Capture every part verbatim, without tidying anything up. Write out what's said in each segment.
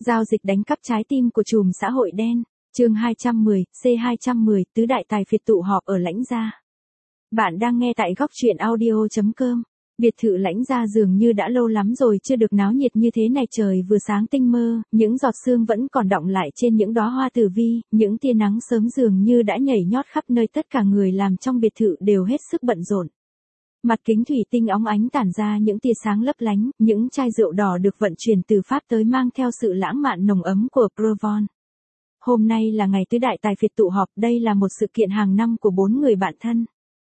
Giao dịch đánh cắp trái tim của trùm xã hội đen. Chương hai trăm mười, C hai trăm mười, tứ đại tài phiệt tụ họp ở Lãnh Gia. Bạn đang nghe tại góc truyện audio chấm com. Biệt thự Lãnh Gia dường như đã lâu lắm rồi chưa được náo nhiệt như thế này, trời vừa sáng tinh mơ, những giọt sương vẫn còn đọng lại trên những đóa hoa tử vi, những tia nắng sớm dường như đã nhảy nhót khắp nơi, tất cả người làm trong biệt thự đều hết sức bận rộn. Mặt kính thủy tinh óng ánh tản ra những tia sáng lấp lánh, những chai rượu đỏ được vận chuyển từ Pháp tới mang theo sự lãng mạn nồng ấm của Provence. Hôm nay là ngày tứ đại tài phiệt tụ họp, đây là một sự kiện hàng năm của bốn người bạn thân.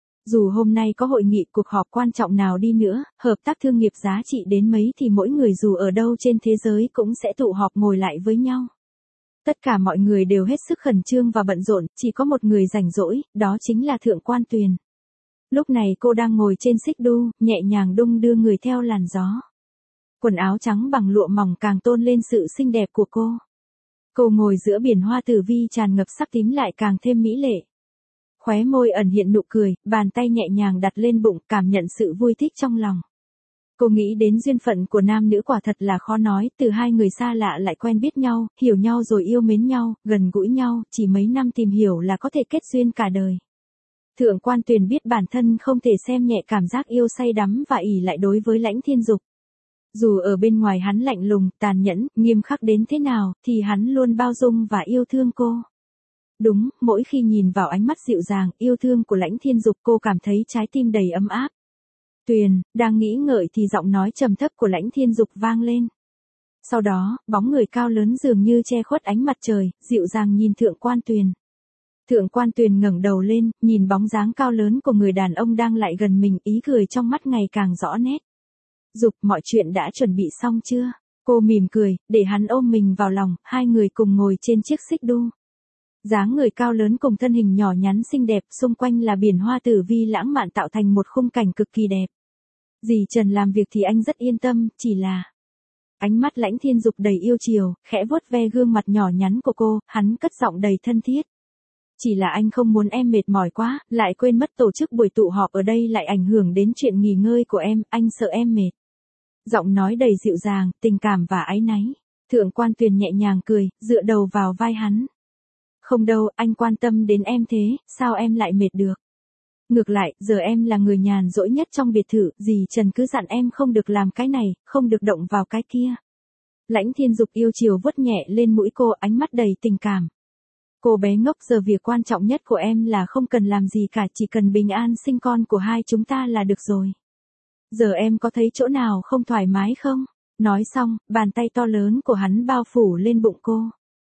Dù hôm nay có hội nghị cuộc họp quan trọng nào đi nữa, hợp tác thương nghiệp giá trị đến mấy thì mỗi người dù ở đâu trên thế giới cũng sẽ tụ họp ngồi lại với nhau. Tất cả mọi người đều hết sức khẩn trương và bận rộn, chỉ có một người rảnh rỗi, đó chính là Thượng Quan Tuyền. Lúc này cô đang ngồi trên xích đu, nhẹ nhàng đung đưa người theo làn gió. Quần áo trắng bằng lụa mỏng càng tôn lên sự xinh đẹp của cô. Cô ngồi giữa biển hoa tử vi tràn ngập sắc tím lại càng thêm mỹ lệ. Khóe môi ẩn hiện nụ cười, bàn tay nhẹ nhàng đặt lên bụng, cảm nhận sự vui thích trong lòng. Cô nghĩ đến duyên phận của nam nữ quả thật là khó nói, từ hai người xa lạ lại quen biết nhau, hiểu nhau rồi yêu mến nhau, gần gũi nhau, chỉ mấy năm tìm hiểu là có thể kết duyên cả đời. Thượng Quan Tuyền biết bản thân không thể xem nhẹ cảm giác yêu say đắm và ỷ lại đối với Lãnh Thiên Dục. Dù ở bên ngoài hắn lạnh lùng, tàn nhẫn, nghiêm khắc đến thế nào, thì hắn luôn bao dung và yêu thương cô. Đúng, mỗi khi nhìn vào ánh mắt dịu dàng, yêu thương của Lãnh Thiên Dục, cô cảm thấy trái tim đầy ấm áp. Tuyền, đang nghĩ ngợi thì giọng nói trầm thấp của Lãnh Thiên Dục vang lên. Sau đó, bóng người cao lớn dường như che khuất ánh mặt trời, dịu dàng nhìn Thượng Quan Tuyền. Thượng Quan Tuyền ngẩng đầu lên, nhìn bóng dáng cao lớn của người đàn ông đang lại gần mình, ý cười trong mắt ngày càng rõ nét. Dục, mọi chuyện đã chuẩn bị xong chưa? Cô mỉm cười, để hắn ôm mình vào lòng, hai người cùng ngồi trên chiếc xích đu. Dáng người cao lớn cùng thân hình nhỏ nhắn xinh đẹp, xung quanh là biển hoa tử vi lãng mạn tạo thành một khung cảnh cực kỳ đẹp. Dì Trần làm việc thì anh rất yên tâm, chỉ là... Ánh mắt Lãnh Thiên Dục đầy yêu chiều, khẽ vuốt ve gương mặt nhỏ nhắn của cô, hắn cất giọng đầy thân thiết. Chỉ là anh không muốn em mệt mỏi quá, lại quên mất tổ chức buổi tụ họp ở đây lại ảnh hưởng đến chuyện nghỉ ngơi của em, anh sợ em mệt. Giọng nói đầy dịu dàng, tình cảm và áy náy. Thượng Quan Tuyền nhẹ nhàng cười, dựa đầu vào vai hắn. Không đâu, anh quan tâm đến em thế, sao em lại mệt được? Ngược lại, giờ em là người nhàn rỗi nhất trong biệt thự, dì Trần cứ dặn em không được làm cái này, không được động vào cái kia. Lãnh Thiên Dục yêu chiều vuốt nhẹ lên mũi cô, ánh mắt đầy tình cảm. Cô bé ngốc, giờ việc quan trọng nhất của em là không cần làm gì cả, chỉ cần bình an sinh con của hai chúng ta là được rồi. Giờ em có thấy chỗ nào không thoải mái không? Nói xong, bàn tay to lớn của hắn bao phủ lên bụng cô.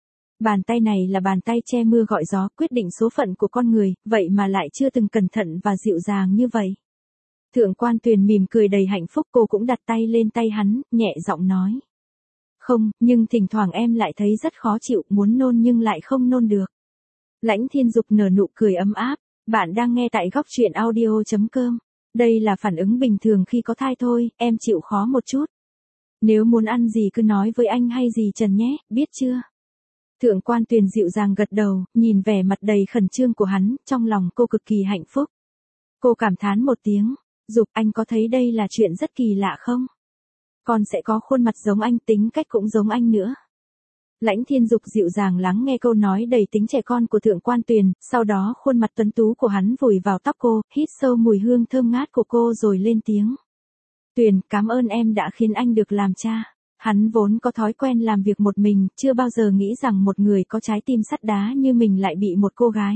Bàn tay này là bàn tay che mưa gọi gió, quyết định số phận của con người, vậy mà lại chưa từng cẩn thận và dịu dàng như vậy. Thượng Quan Tuyền mỉm cười đầy hạnh phúc, cô cũng đặt tay lên tay hắn, nhẹ giọng nói. Không, nhưng thỉnh thoảng em lại thấy rất khó chịu, muốn nôn nhưng lại không nôn được. Lãnh Thiên Dục nở nụ cười ấm áp, bạn đang nghe tại góc truyện audio chấm com. Đây là phản ứng bình thường khi có thai thôi, em chịu khó một chút. Nếu muốn ăn gì cứ nói với anh hay dì Trần nhé, biết chưa? Thượng Quan Tuyền dịu dàng gật đầu, nhìn vẻ mặt đầy khẩn trương của hắn, trong lòng cô cực kỳ hạnh phúc. Cô cảm thán một tiếng, Dục, anh có thấy đây là chuyện rất kỳ lạ không? Con sẽ có khuôn mặt giống anh, tính cách cũng giống anh nữa. Lãnh Thiên Dục dịu dàng lắng nghe câu nói đầy tính trẻ con của Thượng Quan Tuyền, sau đó khuôn mặt tuấn tú của hắn vùi vào tóc cô, hít sâu mùi hương thơm ngát của cô rồi lên tiếng. Tuyền, cảm ơn em đã khiến anh được làm cha. Hắn vốn có thói quen làm việc một mình, chưa bao giờ nghĩ rằng một người có trái tim sắt đá như mình lại bị một cô gái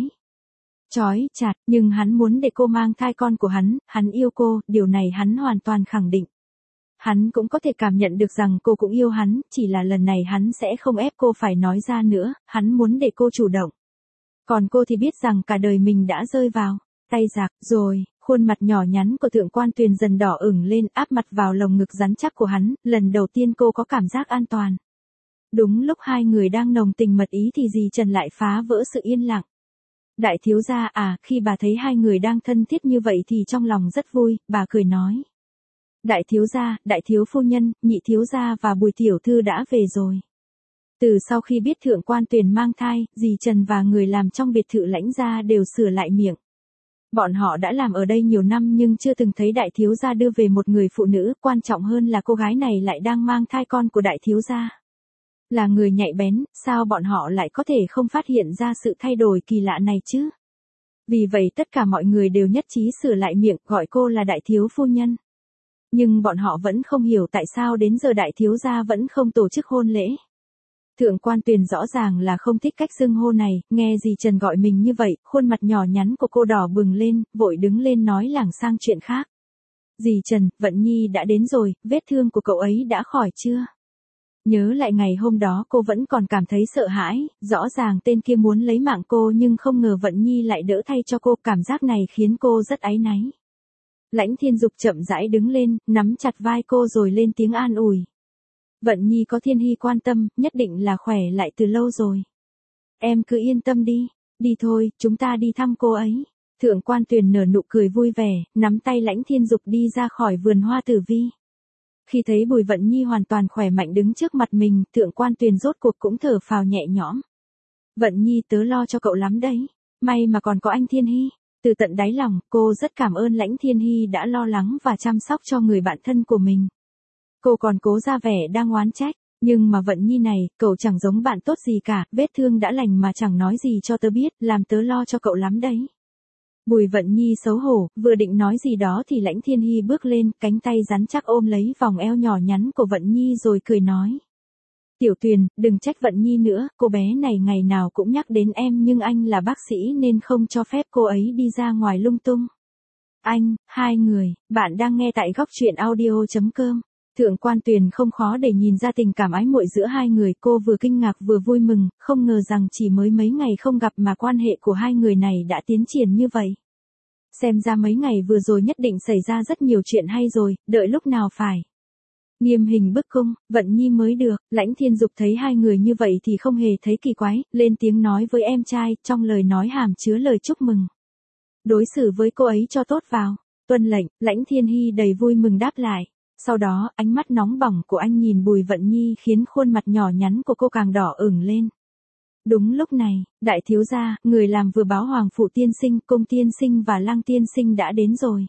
trói chặt, nhưng hắn muốn để cô mang thai con của hắn, hắn yêu cô, điều này hắn hoàn toàn khẳng định. Hắn cũng có thể cảm nhận được rằng cô cũng yêu hắn, chỉ là lần này hắn sẽ không ép cô phải nói ra nữa, hắn muốn để cô chủ động. Còn cô thì biết rằng cả đời mình đã rơi vào tay giặc rồi. Khuôn mặt nhỏ nhắn của Thượng Quan Tuyền dần đỏ ửng lên, áp mặt vào lồng ngực rắn chắc của hắn, lần đầu tiên cô có cảm giác an toàn. Đúng lúc hai người đang nồng tình mật ý thì dì Trần lại phá vỡ sự yên lặng. Đại thiếu gia à, khi bà thấy hai người đang thân thiết như vậy thì trong lòng rất vui, bà cười nói. Đại thiếu gia, đại thiếu phu nhân, nhị thiếu gia và Bùi tiểu thư đã về rồi. Từ sau khi biết Thượng Quan Tuyền mang thai, dì Trần và người làm trong biệt thự Lãnh Gia đều sửa lại miệng. Bọn họ đã làm ở đây nhiều năm nhưng chưa từng thấy đại thiếu gia đưa về một người phụ nữ, quan trọng hơn là cô gái này lại đang mang thai con của đại thiếu gia. Là người nhạy bén, sao bọn họ lại có thể không phát hiện ra sự thay đổi kỳ lạ này chứ? Vì vậy tất cả mọi người đều nhất trí sửa lại miệng gọi cô là đại thiếu phu nhân. Nhưng bọn họ vẫn không hiểu tại sao đến giờ đại thiếu gia vẫn không tổ chức hôn lễ. Thượng quan Tuyền rõ ràng là không thích cách xưng hô này, nghe dì Trần gọi mình như vậy, khuôn mặt nhỏ nhắn của cô đỏ bừng lên, vội đứng lên nói lảng sang chuyện khác. Dì Trần, Vận Nhi đã đến rồi, vết thương của cậu ấy đã khỏi chưa? Nhớ lại ngày hôm đó cô vẫn còn cảm thấy sợ hãi, rõ ràng tên kia muốn lấy mạng cô nhưng không ngờ Vận Nhi lại đỡ thay cho cô, cảm giác này khiến cô rất áy náy. Lãnh Thiên Dục chậm rãi đứng lên, nắm chặt vai cô rồi lên tiếng an ủi. Vận Nhi có Thiên Hy quan tâm, nhất định là khỏe lại từ lâu rồi. Em cứ yên tâm đi, đi thôi, chúng ta đi thăm cô ấy. Thượng quan Tuyền nở nụ cười vui vẻ, nắm tay Lãnh Thiên Dục đi ra khỏi vườn hoa tử vi. Khi thấy Bùi Vận Nhi hoàn toàn khỏe mạnh đứng trước mặt mình, Thượng quan Tuyền rốt cuộc cũng thở phào nhẹ nhõm. Vận Nhi tớ lo cho cậu lắm đấy, may mà còn có anh Thiên Hy. Từ tận đáy lòng, cô rất cảm ơn Lãnh Thiên Hy đã lo lắng và chăm sóc cho người bạn thân của mình. Cô còn cố ra vẻ đang oán trách, nhưng mà Vận Nhi này, cậu chẳng giống bạn tốt gì cả, vết thương đã lành mà chẳng nói gì cho tớ biết, làm tớ lo cho cậu lắm đấy. Bùi Vận Nhi xấu hổ, vừa định nói gì đó thì Lãnh Thiên Hy bước lên, cánh tay rắn chắc ôm lấy vòng eo nhỏ nhắn của Vận Nhi rồi cười nói. Tiểu Tuyền, đừng trách Vận Nhi nữa, cô bé này ngày nào cũng nhắc đến em nhưng anh là bác sĩ nên không cho phép cô ấy đi ra ngoài lung tung. Anh, hai người, bạn đang nghe tại góc truyện audio chấm com. Thượng quan Tuyền không khó để nhìn ra tình cảm ái muội giữa hai người, cô vừa kinh ngạc vừa vui mừng, không ngờ rằng chỉ mới mấy ngày không gặp mà quan hệ của hai người này đã tiến triển như vậy. Xem ra mấy ngày vừa rồi nhất định xảy ra rất nhiều chuyện hay rồi, đợi lúc nào phải. Nghiêm hình bức cung, Vận Nhi mới được, Lãnh Thiên Dục thấy hai người như vậy thì không hề thấy kỳ quái, lên tiếng nói với em trai, trong lời nói hàm chứa lời chúc mừng. Đối xử với cô ấy cho tốt vào, tuân lệnh, Lãnh Thiên Hy đầy vui mừng đáp lại. Sau đó, ánh mắt nóng bỏng của anh nhìn Bùi Vận Nhi khiến khuôn mặt nhỏ nhắn của cô càng đỏ ửng lên. Đúng lúc này, đại thiếu gia, người làm vừa báo Hoàng Phụ Tiên Sinh, Cung Tiên Sinh và Lăng Tiên Sinh đã đến rồi.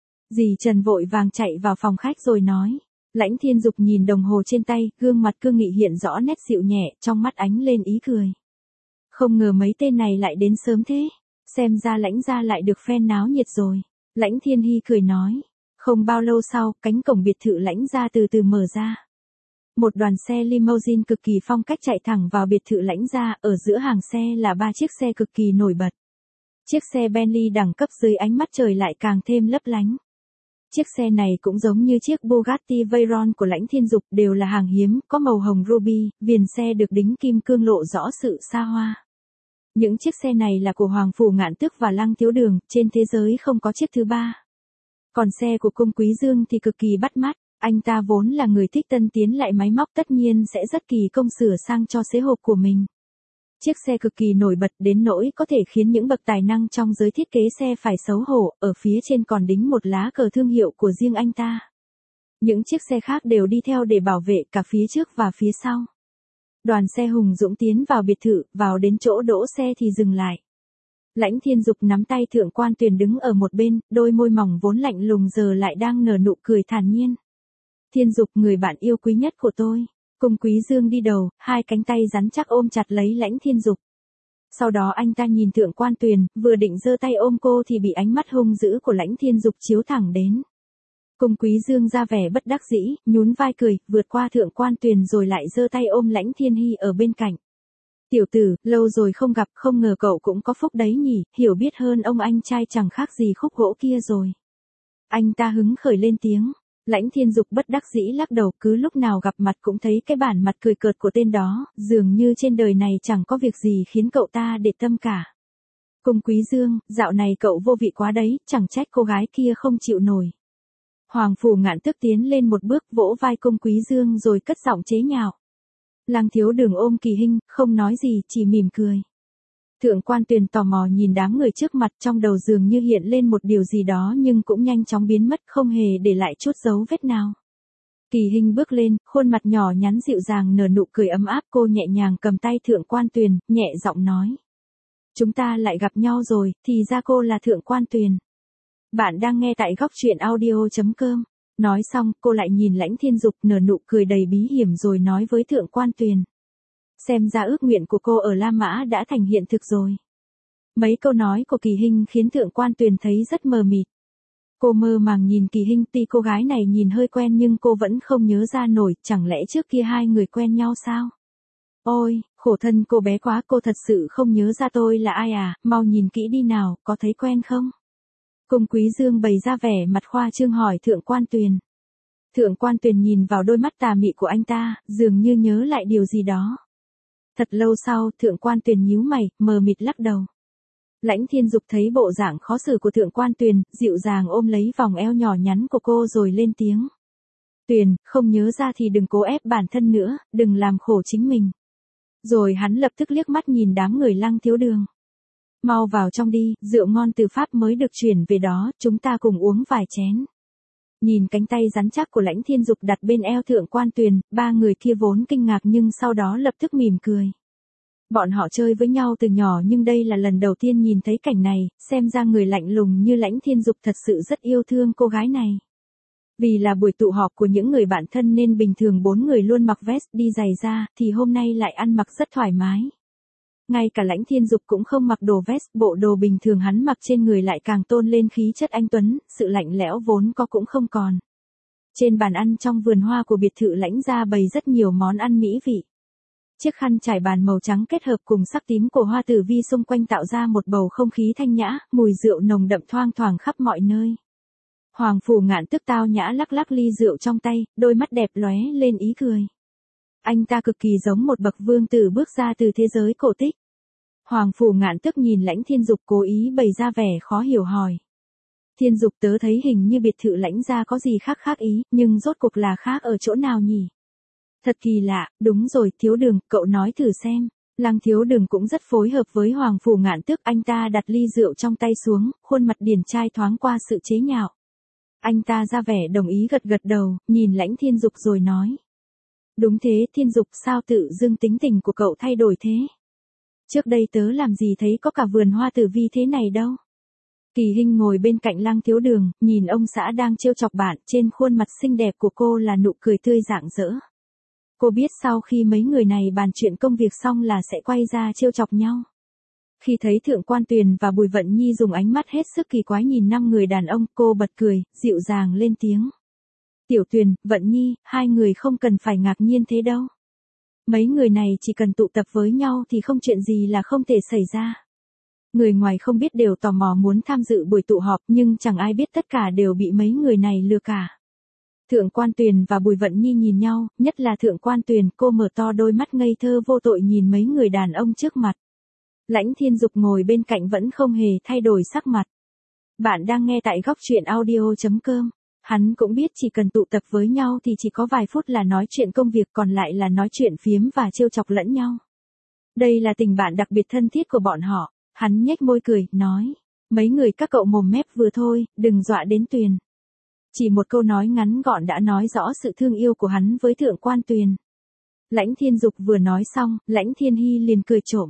Dì Trần vội vàng chạy vào phòng khách rồi nói. Lãnh Thiên Dục nhìn đồng hồ trên tay, gương mặt cương nghị hiện rõ nét dịu nhẹ, trong mắt ánh lên ý cười. Không ngờ mấy tên này lại đến sớm thế, xem ra Lãnh gia lại được phen náo nhiệt rồi. Lãnh Thiên Hy cười nói. Không bao lâu sau, cánh cổng biệt thự Lãnh gia từ từ mở ra. Một đoàn xe limousine cực kỳ phong cách chạy thẳng vào biệt thự Lãnh gia, ở giữa hàng xe là ba chiếc xe cực kỳ nổi bật. Chiếc xe Bentley đẳng cấp dưới ánh mắt trời lại càng thêm lấp lánh. Chiếc xe này cũng giống như chiếc Bugatti Veyron của Lãnh Thiên Dục, đều là hàng hiếm, có màu hồng ruby, viền xe được đính kim cương lộ rõ sự xa hoa. Những chiếc xe này là của Hoàng Phủ Ngạn Tước và Lăng Thiếu Đường, trên thế giới không có chiếc thứ ba. Còn xe của Cung Quý Dương thì cực kỳ bắt mắt, anh ta vốn là người thích tân tiến lại máy móc tất nhiên sẽ rất kỳ công sửa sang cho xế hộp của mình. Chiếc xe cực kỳ nổi bật đến nỗi có thể khiến những bậc tài năng trong giới thiết kế xe phải xấu hổ, ở phía trên còn đính một lá cờ thương hiệu của riêng anh ta. Những chiếc xe khác đều đi theo để bảo vệ cả phía trước và phía sau. Đoàn xe hùng dũng tiến vào biệt thự, vào đến chỗ đỗ xe thì dừng lại. Lãnh Thiên Dục nắm tay Thượng quan Tuyền đứng ở một bên, đôi môi mỏng vốn lạnh lùng giờ lại đang nở nụ cười thản nhiên. Thiên Dục, người bạn yêu quý nhất của tôi. Cung Quý Dương đi đầu, hai cánh tay rắn chắc ôm chặt lấy Lãnh Thiên Dục. Sau đó anh ta nhìn Thượng quan Tuyền, vừa định giơ tay ôm cô thì bị ánh mắt hung dữ của Lãnh Thiên Dục chiếu thẳng đến. Cung Quý Dương ra vẻ bất đắc dĩ, nhún vai cười, vượt qua Thượng quan Tuyền rồi lại giơ tay ôm Lãnh Thiên Hy ở bên cạnh. Tiểu tử, lâu rồi không gặp, không ngờ cậu cũng có phúc đấy nhỉ, hiểu biết hơn ông anh trai chẳng khác gì khúc gỗ kia rồi. Anh ta hứng khởi lên tiếng. Lãnh Thiên Dục bất đắc dĩ lắc đầu, cứ lúc nào gặp mặt cũng thấy cái bản mặt cười cợt của tên đó, dường như trên đời này chẳng có việc gì khiến cậu ta để tâm cả. Cung Quý Dương, dạo này cậu vô vị quá đấy, chẳng trách cô gái kia không chịu nổi. Hoàng Phủ Ngạn Tước tiến lên một bước vỗ vai Cung Quý Dương rồi cất giọng chế nhạo. Lăng Thiếu Đường ôm Kỳ Hinh, không nói gì, chỉ mỉm cười. Thượng quan Tuyền tò mò nhìn đám người trước mặt, trong đầu dường như hiện lên một điều gì đó nhưng cũng nhanh chóng biến mất, không hề để lại chút dấu vết nào. Kỳ Hinh bước lên, khuôn mặt nhỏ nhắn dịu dàng nở nụ cười ấm áp, cô nhẹ nhàng cầm tay Thượng quan Tuyền, nhẹ giọng nói. Chúng ta lại gặp nhau rồi, thì ra cô là Thượng quan Tuyền. Bạn đang nghe tại góc truyện audio chấm com. Nói xong, cô lại nhìn Lãnh Thiên Dục nở nụ cười đầy bí hiểm rồi nói với Thượng quan Tuyền. Xem ra ước nguyện của cô ở La Mã đã thành hiện thực rồi. Mấy câu nói của Kỳ Hinh khiến Thượng Quan Tuyền thấy rất mờ mịt. Cô mơ màng nhìn Kỳ Hinh, tuy cô gái này nhìn hơi quen nhưng cô vẫn không nhớ ra nổi, chẳng lẽ trước kia hai người quen nhau sao? Ôi, khổ thân cô bé quá, cô thật sự không nhớ ra tôi là ai à, mau nhìn kỹ đi nào, có thấy quen không? Cung Quý Dương bày ra vẻ mặt khoa trương hỏi Thượng Quan Tuyền. Thượng Quan Tuyền nhìn vào đôi mắt tà mị của anh ta, dường như nhớ lại điều gì đó. Thật lâu sau, Thượng Quan Tuyền nhíu mày, mờ mịt lắc đầu. Lãnh Thiên Dục thấy bộ dạng khó xử của Thượng Quan Tuyền, dịu dàng ôm lấy vòng eo nhỏ nhắn của cô rồi lên tiếng. Tuyền, không nhớ ra thì đừng cố ép bản thân nữa, đừng làm khổ chính mình. Rồi hắn lập tức liếc mắt nhìn đám người Lăng Thiếu Đường. Mau vào trong đi, rượu ngon từ Pháp mới được chuyển về đó, chúng ta cùng uống vài chén. Nhìn cánh tay rắn chắc của Lãnh Thiên Dục đặt bên eo Thượng Quan Tuyền, ba người kia vốn kinh ngạc nhưng sau đó lập tức mỉm cười. Bọn họ chơi với nhau từ nhỏ nhưng đây là lần đầu tiên nhìn thấy cảnh này, xem ra người lạnh lùng như Lãnh Thiên Dục thật sự rất yêu thương cô gái này. Vì là buổi tụ họp của những người bạn thân nên bình thường bốn người luôn mặc vest đi giày da, thì hôm nay lại ăn mặc rất thoải mái. Ngay cả Lãnh Thiên Dục cũng không mặc đồ vest, bộ đồ bình thường hắn mặc trên người lại càng tôn lên khí chất anh tuấn, sự lạnh lẽo vốn có cũng không còn. Trên bàn ăn trong vườn hoa của biệt thự Lãnh gia bày rất nhiều món ăn mỹ vị. Chiếc khăn trải bàn màu trắng kết hợp cùng sắc tím của hoa tử vi xung quanh tạo ra một bầu không khí thanh nhã, mùi rượu nồng đậm thoang thoảng khắp mọi nơi. Hoàng Phủ Ngạn Tức tao nhã lắc lắc ly rượu trong tay, đôi mắt đẹp lóe lên ý cười. Anh ta cực kỳ giống một bậc vương tử bước ra từ thế giới cổ tích. Hoàng Phủ Ngạn Tức nhìn Lãnh Thiên Dục cố ý bày ra vẻ khó hiểu hỏi. Thiên Dục, tớ thấy hình như biệt thự Lãnh gia có gì khác khác ý, nhưng rốt cuộc là khác ở chỗ nào nhỉ? Thật kỳ lạ, đúng rồi, Thiếu Đường, cậu nói thử xem. Lăng Thiếu Đường cũng rất phối hợp với Hoàng Phủ Ngạn Tức, anh ta đặt ly rượu trong tay xuống, khuôn mặt điển trai thoáng qua sự chế nhạo. Anh ta ra vẻ đồng ý gật gật đầu, nhìn Lãnh Thiên Dục rồi nói. Đúng thế, Thiên Dục, sao tự dưng tính tình của cậu thay đổi thế? Trước đây tớ làm gì thấy có cả vườn hoa tử vi thế này đâu. Kỳ Hinh ngồi bên cạnh Lăng Thiếu Đường, nhìn ông xã đang trêu chọc bạn, trên khuôn mặt xinh đẹp của cô là nụ cười tươi rạng rỡ. Cô biết sau khi mấy người này bàn chuyện công việc xong là sẽ quay ra trêu chọc nhau. Khi thấy Thượng Quan Tuyền và Bùi Vận Nhi dùng ánh mắt hết sức kỳ quái nhìn năm người đàn ông, cô bật cười, dịu dàng lên tiếng. Tiểu Tuyền, Vận Nhi, hai người không cần phải ngạc nhiên thế đâu. Mấy người này chỉ cần tụ tập với nhau thì không chuyện gì là không thể xảy ra. Người ngoài không biết đều tò mò muốn tham dự buổi tụ họp nhưng chẳng ai biết tất cả đều bị mấy người này lừa cả. Thượng Quan Tuyền và Bùi Vận Nhi nhìn nhau, nhất là Thượng Quan Tuyền, cô mở to đôi mắt ngây thơ vô tội nhìn mấy người đàn ông trước mặt. Lãnh Thiên Dục ngồi bên cạnh vẫn không hề thay đổi sắc mặt. Bạn đang nghe tại góc truyện audio chấm com. Hắn cũng biết chỉ cần tụ tập với nhau thì chỉ có vài phút là nói chuyện công việc, còn lại là nói chuyện phiếm và trêu chọc lẫn nhau. Đây là tình bạn đặc biệt thân thiết của bọn họ. Hắn nhếch môi cười, nói. Mấy người các cậu mồm mép vừa thôi, đừng dọa đến Tuyền. Chỉ một câu nói ngắn gọn đã nói rõ sự thương yêu của hắn với Thượng Quan Tuyền. Lãnh Thiên Dục vừa nói xong, Lãnh Thiên Hy liền cười trộm.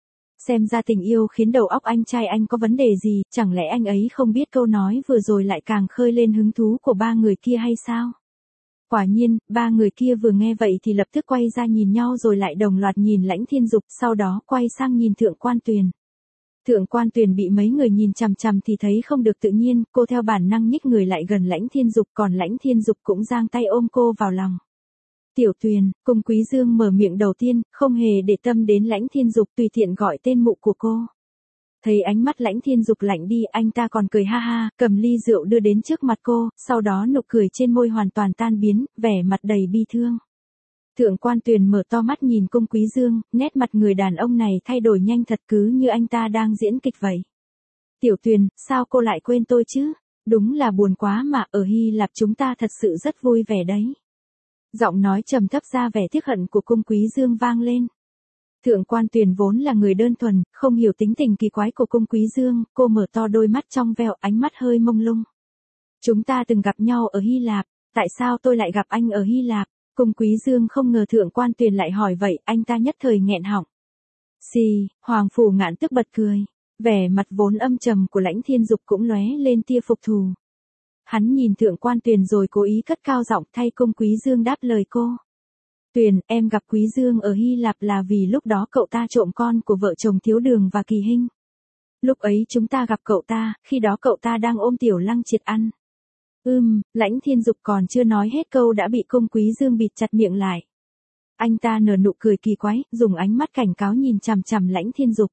Xem ra tình yêu khiến đầu óc anh trai anh có vấn đề gì, chẳng lẽ anh ấy không biết câu nói vừa rồi lại càng khơi lên hứng thú của ba người kia hay sao? Quả nhiên, ba người kia vừa nghe vậy thì lập tức quay ra nhìn nhau rồi lại đồng loạt nhìn Lãnh Thiên Dục, sau đó quay sang nhìn Thượng Quan Tuyền. Thượng Quan Tuyền bị mấy người nhìn chằm chằm thì thấy không được tự nhiên, cô theo bản năng nhích người lại gần Lãnh Thiên Dục, còn Lãnh Thiên Dục cũng giang tay ôm cô vào lòng. Tiểu Tuyền, Cung Quý Dương mở miệng đầu tiên, không hề để tâm đến Lãnh Thiên Dục, tùy tiện gọi tên mụ của cô. Thấy ánh mắt Lãnh Thiên Dục lạnh đi, anh ta còn cười ha ha, cầm ly rượu đưa đến trước mặt cô, sau đó nụ cười trên môi hoàn toàn tan biến, vẻ mặt đầy bi thương. Thượng Quan Tuyền mở to mắt nhìn Cung Quý Dương, nét mặt người đàn ông này thay đổi nhanh thật, cứ như anh ta đang diễn kịch vậy. Tiểu Tuyền, sao cô lại quên tôi chứ? Đúng là buồn quá mà, ở Hy Lạp chúng ta thật sự rất vui vẻ đấy. Giọng nói trầm thấp ra vẻ tiếc hận của Cung Quý Dương vang lên. Thượng Quan Tuyền vốn là người đơn thuần, không hiểu tính tình kỳ quái của Cung Quý Dương, cô mở to đôi mắt trong veo, ánh mắt hơi mông lung. Chúng ta từng gặp nhau ở Hy Lạp, tại sao tôi lại gặp anh ở Hy Lạp? Cung Quý Dương không ngờ Thượng Quan Tuyền lại hỏi vậy, anh ta nhất thời nghẹn họng. Xì, Hoàng Phủ Ngạn Tức bật cười, vẻ mặt vốn âm trầm của Lãnh Thiên Dục cũng lóe lên tia phục thù. Hắn nhìn Thượng Quan Tuyền rồi cố ý cất cao giọng thay Cung Quý Dương đáp lời cô. Tuyền, em gặp Quý Dương ở Hy Lạp là vì lúc đó cậu ta trộm con của vợ chồng Thiếu Đường và Kỳ Hinh. Lúc ấy chúng ta gặp cậu ta, khi đó cậu ta đang ôm Tiểu Lăng Triệt ăn. Ừm, Lãnh Thiên Dục còn chưa nói hết câu đã bị Cung Quý Dương bịt chặt miệng lại. Anh ta nở nụ cười kỳ quái, dùng ánh mắt cảnh cáo nhìn chằm chằm Lãnh Thiên Dục.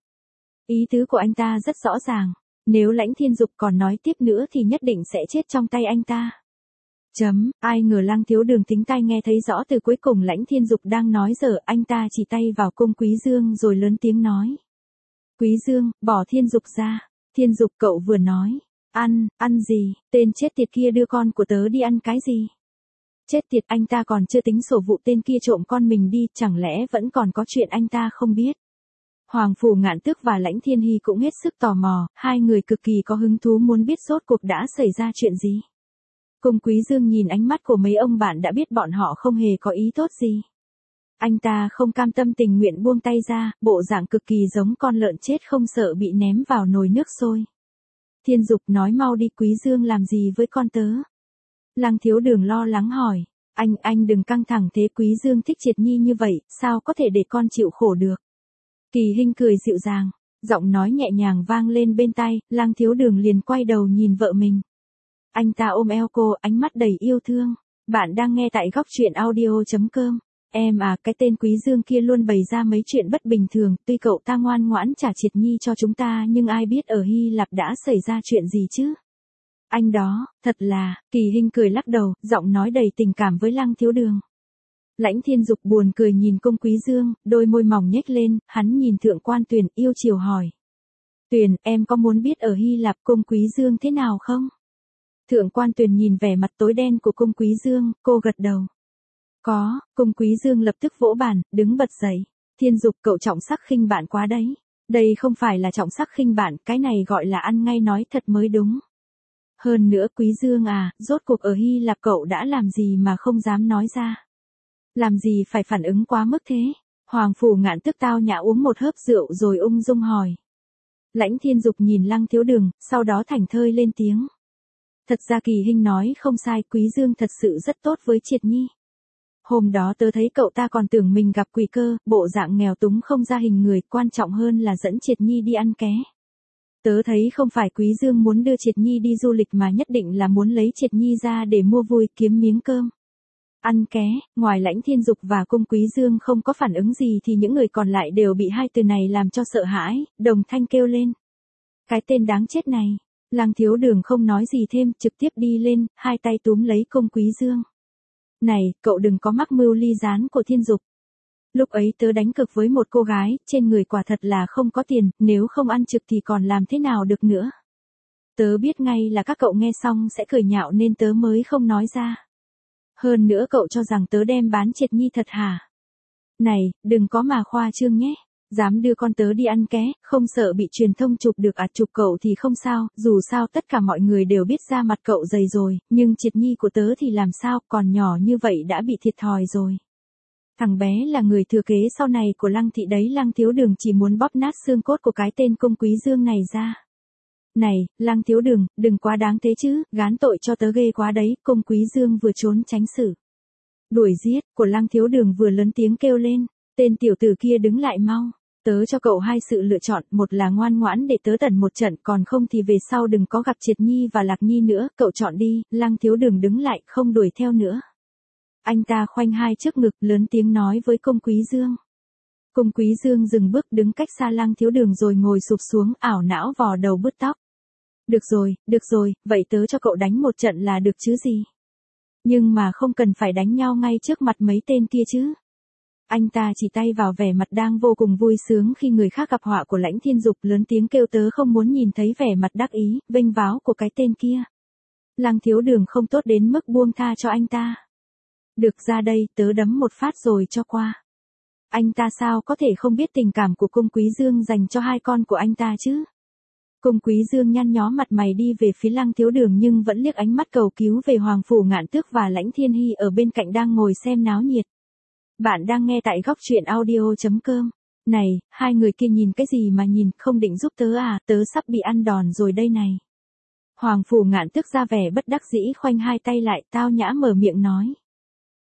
Ý tứ của anh ta rất rõ ràng, nếu Lãnh Thiên Dục còn nói tiếp nữa thì nhất định sẽ chết trong tay anh ta. Chấm, ai ngờ Lăng Thiếu Đường tính tai nghe thấy rõ từ cuối cùng Lãnh Thiên Dục đang nói dở, anh ta chỉ tay vào Cung Quý Dương rồi lớn tiếng nói. Quý Dương, bỏ Thiên Dục ra. Thiên Dục, cậu vừa nói. Ăn, ăn gì, tên chết tiệt kia đưa con của tớ đi ăn cái gì? Chết tiệt, anh ta còn chưa tính sổ vụ tên kia trộm con mình đi, chẳng lẽ vẫn còn có chuyện anh ta không biết? Hoàng Phủ Ngạn Tước và Lãnh Thiên Hy cũng hết sức tò mò, hai người cực kỳ có hứng thú muốn biết rốt cuộc đã xảy ra chuyện gì. Cung Quý Dương nhìn ánh mắt của mấy ông bạn đã biết bọn họ không hề có ý tốt gì. Anh ta không cam tâm tình nguyện buông tay ra, bộ dạng cực kỳ giống con lợn chết không sợ bị ném vào nồi nước sôi. Thiên Dục, nói mau đi, Quý Dương làm gì với con tớ? Lăng Thiếu Đường lo lắng hỏi. Anh, anh đừng căng thẳng thế, Quý Dương thích Triệt Nhi như vậy, sao có thể để con chịu khổ được? Kỳ Hinh cười dịu dàng, giọng nói nhẹ nhàng vang lên bên tai, Lăng Thiếu Đường liền quay đầu nhìn vợ mình. Anh ta ôm eo cô, ánh mắt đầy yêu thương. Bạn đang nghe tại góc truyện audio chấm com. Em à, cái tên Quý Dương kia luôn bày ra mấy chuyện bất bình thường, tuy cậu ta ngoan ngoãn trả Triệt Nhi cho chúng ta nhưng ai biết ở Hy Lạp đã xảy ra chuyện gì chứ? Anh đó, thật là, Kỳ Hinh cười lắc đầu, giọng nói đầy tình cảm với Lăng Thiếu Đường. Lãnh Thiên Dục buồn cười nhìn Cung Quý Dương, đôi môi mỏng nhếch lên, hắn nhìn Thượng Quan Tuyền yêu chiều hỏi. Tuyền, em có muốn biết ở Hy Lạp Cung Quý Dương thế nào không? Thượng Quan Tuyền nhìn vẻ mặt tối đen của Cung Quý Dương, cô gật đầu. Có, Cung Quý Dương lập tức vỗ bàn, đứng bật dậy. Thiên Dục, cậu trọng sắc khinh bạn quá đấy. Đây không phải là trọng sắc khinh bạn, cái này gọi là ăn ngay nói thật mới đúng. Hơn nữa Quý Dương à, rốt cuộc ở Hy Lạp cậu đã làm gì mà không dám nói ra? Làm gì phải phản ứng quá mức thế? Hoàng Phủ Ngạn Tước tao nhã uống một hớp rượu rồi ung dung hỏi. Lãnh Thiên Dục nhìn Lăng Thiếu Đường, sau đó thảnh thơi lên tiếng. Thật ra Kỳ Hinh nói không sai, Quý Dương thật sự rất tốt với Triệt Nhi. Hôm đó tớ thấy cậu ta còn tưởng mình gặp quỷ cơ, bộ dạng nghèo túng không ra hình người, quan trọng hơn là dẫn Triệt Nhi đi ăn ké. Tớ thấy không phải Quý Dương muốn đưa Triệt Nhi đi du lịch mà nhất định là muốn lấy Triệt Nhi ra để mua vui kiếm miếng cơm. Ăn ké, ngoài Lãnh Thiên Dục và Cung Quý Dương không có phản ứng gì thì những người còn lại đều bị hai từ này làm cho sợ hãi, đồng thanh kêu lên. Cái tên đáng chết này. Lăng Thiếu Đường không nói gì thêm, trực tiếp đi lên, hai tay túm lấy Cung Quý Dương. Này, cậu đừng có mắc mưu ly gián của Thiên Dục. Lúc ấy tớ đánh cược với một cô gái, trên người quả thật là không có tiền, nếu không ăn trực thì còn làm thế nào được nữa. Tớ biết ngay là các cậu nghe xong sẽ cười nhạo nên tớ mới không nói ra. Hơn nữa cậu cho rằng tớ đem bán Triệt Nhi thật hả? Này, đừng có mà khoa trương nhé. Dám đưa con tớ đi ăn ké, không sợ bị truyền thông chụp được à? Chụp cậu thì không sao, dù sao tất cả mọi người đều biết ra mặt cậu dày rồi, nhưng Triệt Nhi của tớ thì làm sao, còn nhỏ như vậy đã bị thiệt thòi rồi. Thằng bé là người thừa kế sau này của Lăng thị đấy. Lăng Thiếu Đường chỉ muốn bóp nát xương cốt của cái tên Cung Quý Dương này ra. Này, Lăng Thiếu Đường, đừng quá đáng thế chứ, gán tội cho tớ ghê quá đấy. Cung Quý Dương vừa trốn tránh xử đuổi giết của Lăng Thiếu Đường vừa lớn tiếng kêu lên, tên tiểu tử kia đứng lại mau. Tớ cho cậu hai sự lựa chọn, một là ngoan ngoãn để tớ tẩn một trận, còn không thì về sau đừng có gặp Triệt Nhi và Lạc Nhi nữa, cậu chọn đi. Lăng Thiếu Đường đứng lại, không đuổi theo nữa. Anh ta khoanh hai trước ngực, lớn tiếng nói với Cung Quý Dương. Cung Quý Dương dừng bước, đứng cách xa Lăng Thiếu Đường rồi ngồi sụp xuống, ảo não vò đầu bứt tóc. Được rồi, được rồi, vậy tớ cho cậu đánh một trận là được chứ gì. Nhưng mà không cần phải đánh nhau ngay trước mặt mấy tên kia chứ. Anh ta chỉ tay vào vẻ mặt đang vô cùng vui sướng khi người khác gặp họa của Lãnh Thiên Dục, lớn tiếng kêu, tớ không muốn nhìn thấy vẻ mặt đắc ý, vênh váo của cái tên kia. Lăng Thiếu Đường không tốt đến mức buông tha cho anh ta. Được, ra đây, tớ đấm một phát rồi cho qua. Anh ta sao có thể không biết tình cảm của Cung Quý Dương dành cho hai con của anh ta chứ? Cung Quý Dương nhăn nhó mặt mày đi về phía Lăng Thiếu Đường nhưng vẫn liếc ánh mắt cầu cứu về Hoàng Phủ Ngạn Tước và Lãnh Thiên Hy ở bên cạnh đang ngồi xem náo nhiệt. Bạn đang nghe tại góc truyện audio chấm com. Này, hai người kia nhìn cái gì mà nhìn, không định giúp tớ à, tớ sắp bị ăn đòn rồi đây này. Hoàng Phủ Ngạn Tước ra vẻ bất đắc dĩ khoanh hai tay lại, tao nhã mở miệng nói.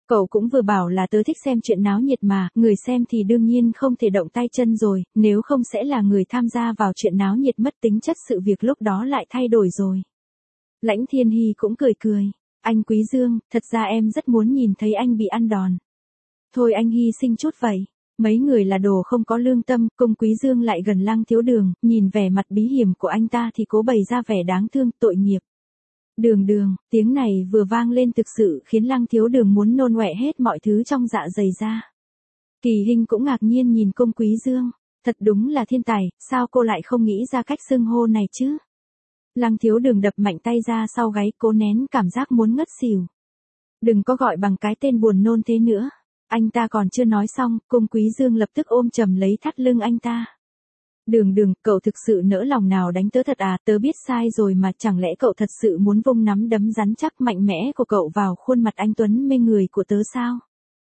Cậu cũng vừa bảo là tớ thích xem chuyện náo nhiệt mà, người xem thì đương nhiên không thể động tay chân rồi, nếu không sẽ là người tham gia vào chuyện náo nhiệt mất tính chất sự việc lúc đó lại thay đổi rồi. Lãnh Thiên Hy cũng cười cười. Anh Quý Dương, thật ra em rất muốn nhìn thấy anh bị ăn đòn. Thôi anh hy sinh chút vậy. Mấy người là đồ không có lương tâm, Cung Quý Dương lại gần Lăng Thiếu Đường, nhìn vẻ mặt bí hiểm của anh ta thì cố bày ra vẻ đáng thương, tội nghiệp. Đường đường, tiếng này vừa vang lên thực sự khiến Lăng Thiếu Đường muốn nôn ọe hết mọi thứ trong dạ dày ra. Kỳ Hinh cũng ngạc nhiên nhìn Cung Quý Dương, thật đúng là thiên tài, sao cô lại không nghĩ ra cách xưng hô này chứ? Lăng Thiếu Đường đập mạnh tay ra sau gáy, cố nén cảm giác muốn ngất xỉu. Đừng có gọi bằng cái tên buồn nôn thế nữa. Anh ta còn chưa nói xong, Cung Quý Dương lập tức ôm chầm lấy thắt lưng anh ta. Đường đường, cậu thực sự nỡ lòng nào đánh tớ thật à, tớ biết sai rồi mà, chẳng lẽ cậu thật sự muốn vung nắm đấm rắn chắc mạnh mẽ của cậu vào khuôn mặt anh tuấn mê người của tớ sao?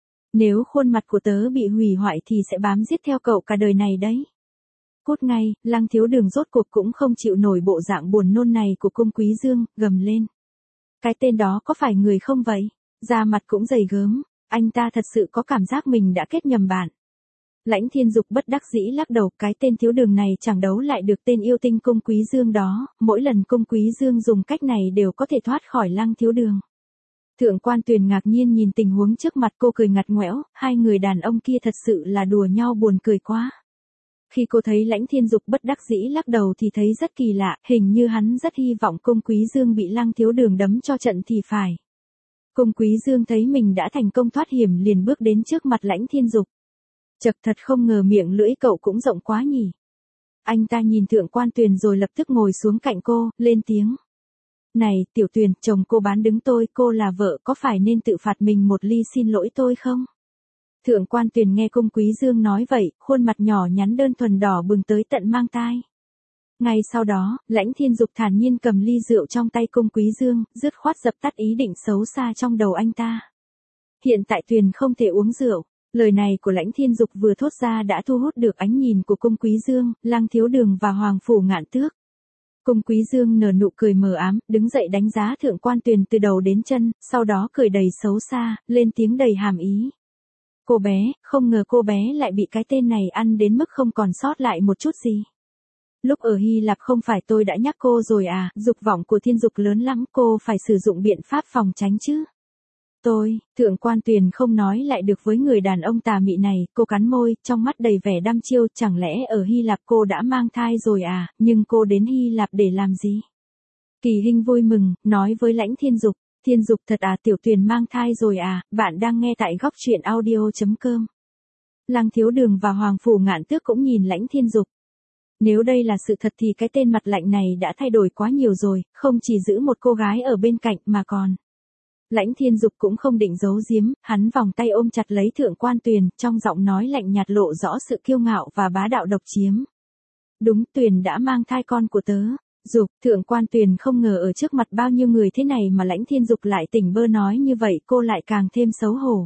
Nếu khuôn mặt của tớ bị hủy hoại thì sẽ bám giết theo cậu cả đời này đấy. Cút ngay, Lăng Thiếu Đường rốt cuộc cũng không chịu nổi bộ dạng buồn nôn này của Cung Quý Dương, gầm lên. Cái tên đó có phải người không vậy? Da mặt cũng dày gớm, anh ta thật sự có cảm giác mình đã kết nhầm bạn. Lãnh Thiên Dục bất đắc dĩ lắc đầu, cái tên Thiếu Đường này chẳng đấu lại được tên yêu tinh Cung Quý Dương đó, mỗi lần Cung Quý Dương dùng cách này đều có thể thoát khỏi Lăng Thiếu Đường. Thượng Quan Tuyền ngạc nhiên nhìn tình huống trước mặt, cô cười ngặt nghẽo, hai người đàn ông kia thật sự là đùa nhau buồn cười quá. Khi cô thấy Lãnh Thiên Dục bất đắc dĩ lắc đầu thì thấy rất kỳ lạ, hình như hắn rất hy vọng Cung Quý Dương bị Lăng Thiếu Đường đấm cho trận thì phải. Cung Quý Dương thấy mình đã thành công thoát hiểm liền bước đến trước mặt Lãnh Thiên Dục. Chật, thật không ngờ miệng lưỡi cậu cũng rộng quá nhỉ. Anh ta nhìn Thượng Quan Tuyền rồi lập tức ngồi xuống cạnh cô, lên tiếng. Này, Tiểu Tuyền, chồng cô bán đứng tôi, cô là vợ, có phải nên tự phạt mình một ly xin lỗi tôi không? Thượng Quan Tuyền nghe Cung Quý Dương nói vậy, khuôn mặt nhỏ nhắn đơn thuần đỏ bừng tới tận mang tai. Ngay sau đó, Lãnh Thiên Dục thản nhiên cầm ly rượu trong tay Cung Quý Dương, dứt khoát dập tắt ý định xấu xa trong đầu anh ta. Hiện tại Tuyền không thể uống rượu. Lời này của Lãnh Thiên Dục vừa thốt ra đã thu hút được ánh nhìn của Cung Quý Dương, Lăng Thiếu Đường và Hoàng Phủ Ngạn Tước. Cung Quý Dương nở nụ cười mờ ám, đứng dậy đánh giá Thượng Quan Tuyền từ đầu đến chân, sau đó cười đầy xấu xa, lên tiếng đầy hàm ý. Cô bé, không ngờ cô bé lại bị cái tên này ăn đến mức không còn sót lại một chút gì. Lúc ở Hy Lạp không phải tôi đã nhắc cô rồi à, dục vọng của Thiên Dục lớn lắm, cô phải sử dụng biện pháp phòng tránh chứ. Tôi, Thượng Quan Tuyền không nói lại được với người đàn ông tà mị này, cô cắn môi, trong mắt đầy vẻ đăm chiêu, chẳng lẽ ở Hy Lạp cô đã mang thai rồi à, nhưng cô đến Hy Lạp để làm gì? Kỳ Hinh vui mừng, nói với Lãnh Thiên Dục, Thiên Dục thật à, Tiểu Tuyền mang thai rồi à, bạn đang nghe tại góc truyện audio chấm com. Lăng Thiếu Đường và Hoàng Phủ Ngạn Tước cũng nhìn Lãnh Thiên Dục. Nếu đây là sự thật thì cái tên mặt lạnh này đã thay đổi quá nhiều rồi, không chỉ giữ một cô gái ở bên cạnh mà còn. Lãnh Thiên Dục cũng không định giấu giếm, hắn vòng tay ôm chặt lấy Thượng Quan Tuyền, trong giọng nói lạnh nhạt lộ rõ sự kiêu ngạo và bá đạo độc chiếm. Đúng, Tuyền đã mang thai con của tớ. Dục, Thượng Quan Tuyền không ngờ ở trước mặt bao nhiêu người thế này mà Lãnh Thiên Dục lại tỉnh bơ nói như vậy, cô lại càng thêm xấu hổ.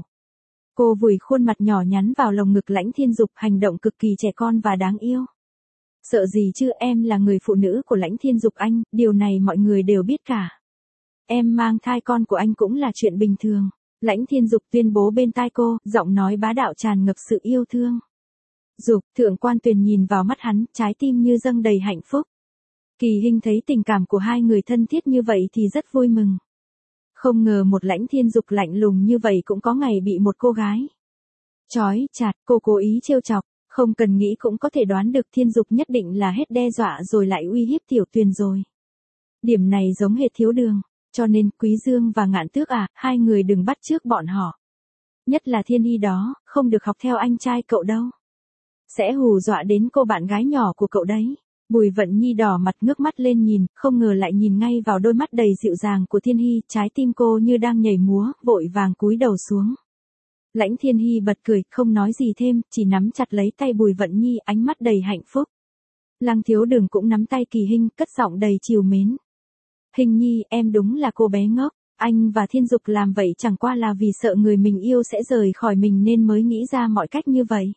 Cô vùi khuôn mặt nhỏ nhắn vào lồng ngực Lãnh Thiên Dục, hành động cực kỳ trẻ con và đáng yêu. Sợ gì chứ, em là người phụ nữ của Lãnh Thiên Dục anh, điều này mọi người đều biết cả. Em mang thai con của anh cũng là chuyện bình thường. Lãnh Thiên Dục tuyên bố bên tai cô, giọng nói bá đạo tràn ngập sự yêu thương. Dục, Thượng Quan Tuyền nhìn vào mắt hắn, trái tim như dâng đầy hạnh phúc. Kỳ Hinh thấy tình cảm của hai người thân thiết như vậy thì rất vui mừng. Không ngờ một Lãnh Thiên Dục lạnh lùng như vậy cũng có ngày bị một cô gái chói chặt, cô cố ý trêu chọc, không cần nghĩ cũng có thể đoán được Thiên Dục nhất định là hết đe dọa rồi lại uy hiếp Tiểu Tuyền rồi. Điểm này giống hệt Thiếu Đường, cho nên Quý Dương và Ngạn Tước à, hai người đừng bắt chước bọn họ. Nhất là Thiên Hy đó, không được học theo anh trai cậu đâu. Sẽ hù dọa đến cô bạn gái nhỏ của cậu đấy. Bùi Vận Nhi đỏ mặt ngước mắt lên nhìn, không ngờ lại nhìn ngay vào đôi mắt đầy dịu dàng của Thiên Hy, trái tim cô như đang nhảy múa, vội vàng cúi đầu xuống. Lãnh Thiên Hy bật cười, không nói gì thêm, chỉ nắm chặt lấy tay Bùi Vận Nhi, ánh mắt đầy hạnh phúc. Lăng Thiếu Đường cũng nắm tay Kỳ Hinh, cất giọng đầy trìu mến. Hình Nhi, em đúng là cô bé ngốc, anh và Thiên Dục làm vậy chẳng qua là vì sợ người mình yêu sẽ rời khỏi mình nên mới nghĩ ra mọi cách như vậy.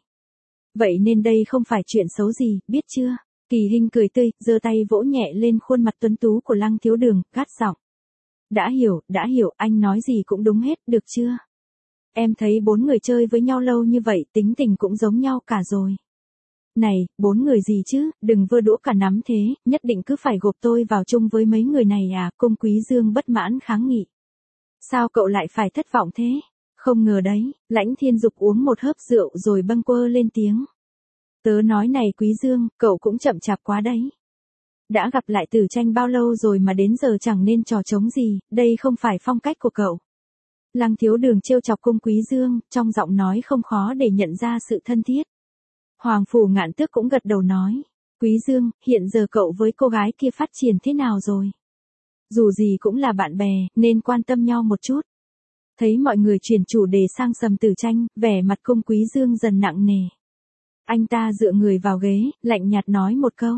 Vậy nên đây không phải chuyện xấu gì, biết chưa? Kỳ Hinh cười tươi, giơ tay vỗ nhẹ lên khuôn mặt tuấn tú của Lăng Thiếu Đường, gắt giọng. Đã hiểu, đã hiểu, anh nói gì cũng đúng hết, được chưa? Em thấy bốn người chơi với nhau lâu như vậy tính tình cũng giống nhau cả rồi. Này, bốn người gì chứ, đừng vơ đũa cả nắm thế, nhất định cứ phải gộp tôi vào chung với mấy người này à, Cung Quý Dương bất mãn kháng nghị. Sao cậu lại phải thất vọng thế? Không ngờ đấy, Lãnh Thiên Dục uống một hớp rượu rồi bâng quơ lên tiếng. Tớ nói này Quý Dương, cậu cũng chậm chạp quá đấy. Đã gặp lại Tử Tranh bao lâu rồi mà đến giờ chẳng nên trò trống gì, đây không phải phong cách của cậu. Lăng Thiếu Đường trêu chọc Cung Quý Dương, trong giọng nói không khó để nhận ra sự thân thiết. Hoàng Phủ Ngạn Tước cũng gật đầu nói. Quý Dương, hiện giờ cậu với cô gái kia phát triển thế nào rồi? Dù gì cũng là bạn bè, nên quan tâm nhau một chút. Thấy mọi người chuyển chủ đề sang Sầm Tử Tranh, vẻ mặt Cung Quý Dương dần nặng nề. Anh ta dựa người vào ghế, lạnh nhạt nói một câu.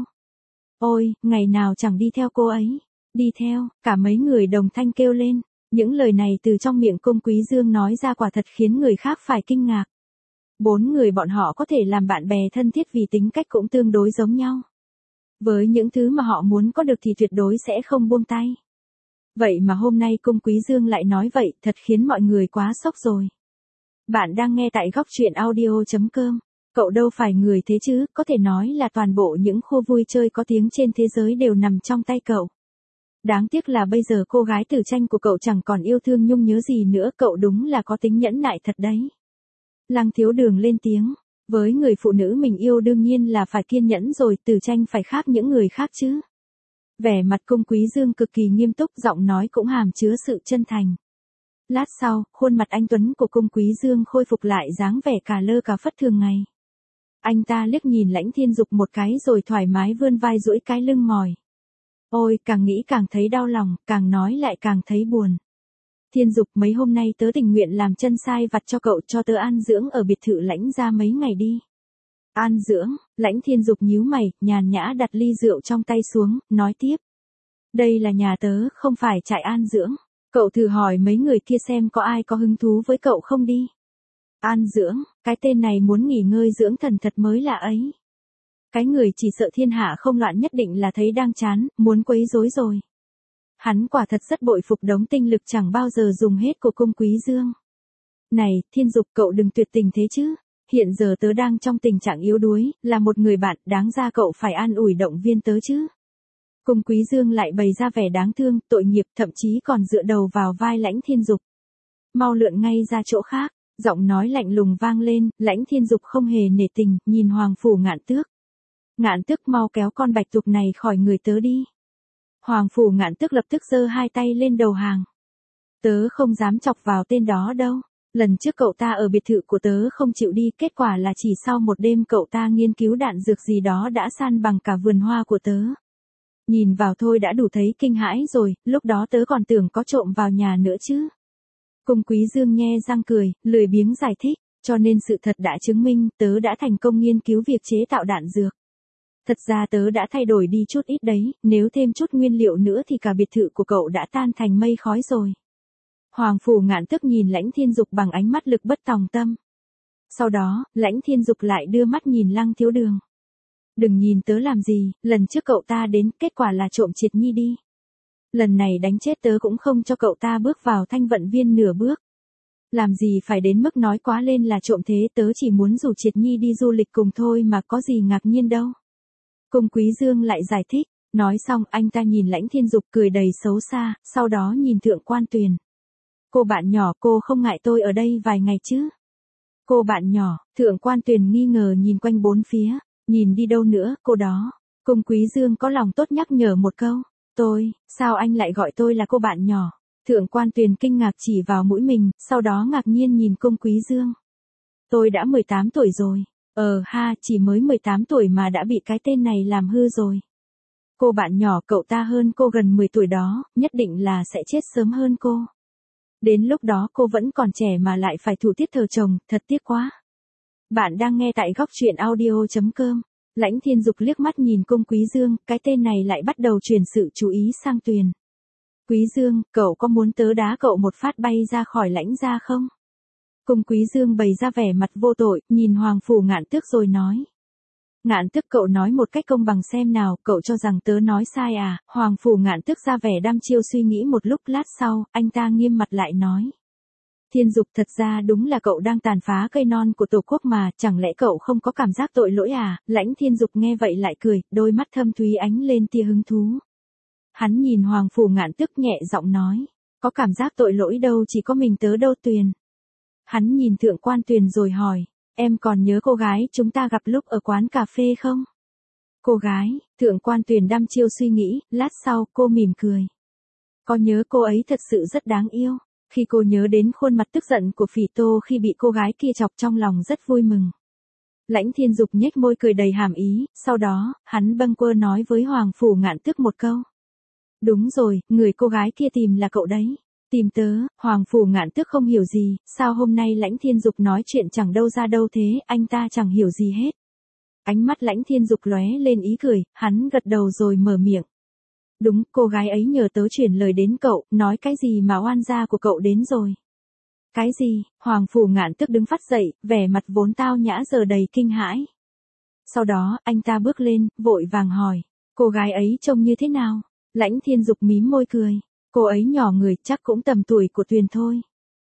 Ôi, ngày nào chẳng đi theo cô ấy. Đi theo, cả mấy người đồng thanh kêu lên. Những lời này từ trong miệng Cung Quý Dương nói ra quả thật khiến người khác phải kinh ngạc. Bốn người bọn họ có thể làm bạn bè thân thiết vì tính cách cũng tương đối giống nhau. Với những thứ mà họ muốn có được thì tuyệt đối sẽ không buông tay. Vậy mà hôm nay Cung Quý Dương lại nói vậy, thật khiến mọi người quá sốc rồi. Bạn đang nghe tại góc truyện audio chấm com. Cậu đâu phải người thế chứ, có thể nói là toàn bộ những khu vui chơi có tiếng trên thế giới đều nằm trong tay cậu. Đáng tiếc là bây giờ cô gái Tử Tranh của cậu chẳng còn yêu thương nhung nhớ gì nữa, cậu đúng là có tính nhẫn nại thật đấy. Lăng Thiếu Đường lên tiếng, với người phụ nữ mình yêu đương nhiên là phải kiên nhẫn rồi, Tử Tranh phải khác những người khác chứ. Vẻ mặt Cung Quý Dương cực kỳ nghiêm túc, giọng nói cũng hàm chứa sự chân thành. Lát sau, khuôn mặt anh tuấn của Cung Quý Dương khôi phục lại dáng vẻ cà lơ cà phất thường ngày. Anh ta liếc nhìn Lãnh Thiên Dục một cái rồi thoải mái vươn vai duỗi cái lưng mỏi. Ôi, càng nghĩ càng thấy đau lòng, càng nói lại càng thấy buồn. Thiên Dục, mấy hôm nay tớ tình nguyện làm chân sai vặt cho cậu, cho tớ an dưỡng ở biệt thự Lãnh gia mấy ngày đi. An dưỡng, Lãnh Thiên Dục nhíu mày, nhàn nhã đặt ly rượu trong tay xuống, nói tiếp. Đây là nhà tớ, không phải trại an dưỡng. Cậu thử hỏi mấy người kia xem có ai có hứng thú với cậu không đi. An dưỡng, cái tên này muốn nghỉ ngơi dưỡng thần thật mới lạ ấy. Cái người chỉ sợ thiên hạ không loạn nhất định là thấy đang chán, muốn quấy rối rồi. Hắn quả thật rất bội phục đống tinh lực chẳng bao giờ dùng hết của Cung Quý Dương. Này, Thiên Dục, cậu đừng tuyệt tình thế chứ. Hiện giờ tớ đang trong tình trạng yếu đuối, là một người bạn, đáng ra cậu phải an ủi động viên tớ chứ. Cung Quý Dương lại bày ra vẻ đáng thương, tội nghiệp, thậm chí còn dựa đầu vào vai Lãnh Thiên Dục. Mau lượn ngay ra chỗ khác, giọng nói lạnh lùng vang lên, Lãnh Thiên Dục không hề nể tình, nhìn Hoàng Phủ Ngạn Tước. Ngạn Tước, mau kéo con bạch tuộc này khỏi người tớ đi. Hoàng Phủ Ngạn Tước lập tức giơ hai tay lên đầu hàng. Tớ không dám chọc vào tên đó đâu. Lần trước cậu ta ở biệt thự của tớ không chịu đi, kết quả là chỉ sau một đêm cậu ta nghiên cứu đạn dược gì đó đã san bằng cả vườn hoa của tớ. Nhìn vào thôi đã đủ thấy kinh hãi rồi, lúc đó tớ còn tưởng có trộm vào nhà nữa chứ. Cung Quý Dương nhe răng cười, lười biếng giải thích, cho nên sự thật đã chứng minh tớ đã thành công nghiên cứu việc chế tạo đạn dược. Thật ra tớ đã thay đổi đi chút ít đấy, nếu thêm chút nguyên liệu nữa thì cả biệt thự của cậu đã tan thành mây khói rồi. Hoàng Phủ Ngạn Tước nhìn Lãnh Thiên Dục bằng ánh mắt lực bất tòng tâm. Sau đó, Lãnh Thiên Dục lại đưa mắt nhìn Lăng Thiếu Đường. Đừng nhìn tớ làm gì, lần trước cậu ta đến, kết quả là trộm Triệt Nhi đi. Lần này đánh chết tớ cũng không cho cậu ta bước vào thanh vận viên nửa bước. Làm gì phải đến mức nói quá lên là trộm thế, tớ chỉ muốn rủ Triệt Nhi đi du lịch cùng thôi mà có gì ngạc nhiên đâu. Cung Quý Dương lại giải thích, nói xong anh ta nhìn Lãnh Thiên Dục cười đầy xấu xa, sau đó nhìn Thượng Quan Tuyền. Cô bạn nhỏ, cô không ngại tôi ở đây vài ngày chứ? Cô bạn nhỏ, Thượng Quan Tuyền nghi ngờ nhìn quanh bốn phía, nhìn đi đâu nữa, cô đó. Cung Quý Dương có lòng tốt nhắc nhở một câu, tôi, sao anh lại gọi tôi là cô bạn nhỏ? Thượng Quan Tuyền kinh ngạc chỉ vào mũi mình, sau đó ngạc nhiên nhìn Cung Quý Dương. Tôi đã mười tám tuổi rồi. Ờ ha, chỉ mới mười tám tuổi mà đã bị cái tên này làm hư rồi. Cô bạn nhỏ, cậu ta hơn cô gần mười tuổi đó, nhất định là sẽ chết sớm hơn cô. Đến lúc đó cô vẫn còn trẻ mà lại phải thủ tiết thờ chồng, thật tiếc quá. Bạn đang nghe tại góc truyện audio chấm com. Lãnh Thiên Dục liếc mắt nhìn Cung Quý Dương, cái tên này lại bắt đầu chuyển sự chú ý sang Tuyền. Quý Dương, cậu có muốn tớ đá cậu một phát bay ra khỏi Lãnh gia không? Cung Quý Dương bày ra vẻ mặt vô tội, nhìn Hoàng Phủ Ngạn Tước rồi nói. Ngạn Tước, cậu nói một cách công bằng xem nào, cậu cho rằng tớ nói sai à? Hoàng Phủ Ngạn Tước ra vẻ đăm chiêu suy nghĩ một lúc, lát sau, anh ta nghiêm mặt lại nói. Thiên Dục, thật ra đúng là cậu đang tàn phá cây non của Tổ quốc mà, chẳng lẽ cậu không có cảm giác tội lỗi à? Lãnh Thiên Dục nghe vậy lại cười, đôi mắt thâm thúy ánh lên tia hứng thú. Hắn nhìn Hoàng Phủ Ngạn Tước nhẹ giọng nói, có cảm giác tội lỗi đâu, chỉ có mình tớ đâu Tuyền. Hắn nhìn Thượng Quan Tuyền rồi hỏi, em còn nhớ cô gái chúng ta gặp lúc ở quán cà phê không? Cô gái, Thượng Quan Tuyền đăm chiêu suy nghĩ, lát sau cô mỉm cười. Có nhớ, cô ấy thật sự rất đáng yêu. Khi cô nhớ đến khuôn mặt tức giận của Phỉ Tô khi bị cô gái kia chọc, trong lòng rất vui mừng. Lãnh Thiên Dục nhếch môi cười đầy hàm ý, sau đó, hắn bâng quơ nói với Hoàng Phủ Ngạn Tước một câu. Đúng rồi, người cô gái kia tìm là cậu đấy. Tìm tớ. Hoàng Phủ Ngạn Tước không hiểu gì, sao hôm nay Lãnh Thiên Dục nói chuyện chẳng đâu ra đâu thế, anh ta chẳng hiểu gì hết. Ánh mắt Lãnh Thiên Dục lóe lên ý cười, hắn gật đầu rồi mở miệng. Đúng, cô gái ấy nhờ tớ chuyển lời đến cậu, nói cái gì mà oan gia của cậu đến rồi. Cái gì? Hoàng Phủ Ngạn Tước đứng phát dậy, vẻ mặt vốn tao nhã giờ đầy kinh hãi. Sau đó, anh ta bước lên, vội vàng hỏi, cô gái ấy trông như thế nào? Lãnh Thiên Dục mím môi cười, cô ấy nhỏ người, chắc cũng tầm tuổi của Tuyền thôi.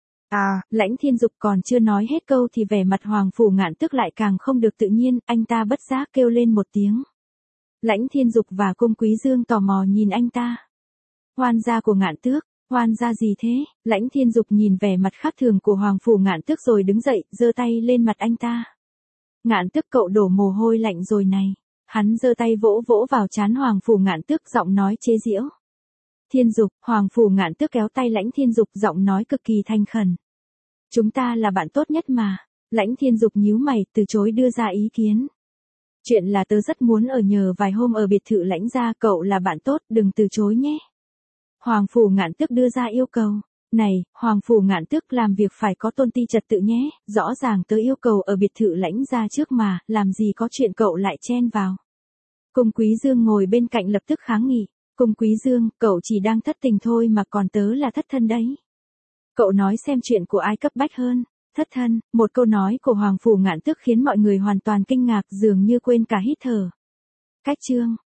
À, Lãnh Thiên Dục còn chưa nói hết câu thì vẻ mặt Hoàng Phủ Ngạn Tước lại càng không được tự nhiên, anh ta bất giác kêu lên một tiếng. Lãnh Thiên Dục và Cung Quý Dương tò mò nhìn anh ta. Hoan gia của Ngạn Tước, hoan gia gì thế? Lãnh Thiên Dục nhìn vẻ mặt khác thường của Hoàng Phủ Ngạn Tước rồi đứng dậy, giơ tay lên mặt anh ta. Ngạn Tước, cậu đổ mồ hôi lạnh rồi này. Hắn giơ tay vỗ vỗ vào trán Hoàng Phủ Ngạn Tước, giọng nói chế giễu. Thiên Dục, Hoàng Phủ Ngạn Tước kéo tay Lãnh Thiên Dục, giọng nói cực kỳ thành khẩn. Chúng ta là bạn tốt nhất mà. Lãnh Thiên Dục nhíu mày, từ chối đưa ra ý kiến. Chuyện là tớ rất muốn ở nhờ vài hôm ở biệt thự Lãnh gia, cậu là bạn tốt, đừng từ chối nhé. Hoàng Phủ Ngạn Tước đưa ra yêu cầu. Này, Hoàng Phủ Ngạn Tước, làm việc phải có tôn ti trật tự nhé, rõ ràng tớ yêu cầu ở biệt thự Lãnh gia trước mà, làm gì có chuyện cậu lại chen vào. Cung Quý Dương ngồi bên cạnh lập tức kháng nghị. Cung Quý Dương, cậu chỉ đang thất tình thôi mà, còn tớ là thất thân đấy. Cậu nói xem chuyện của ai cấp bách hơn. Thất thân, một câu nói của Hoàng Phủ Ngạn Tước khiến mọi người hoàn toàn kinh ngạc, dường như quên cả hít thở. Cách chương.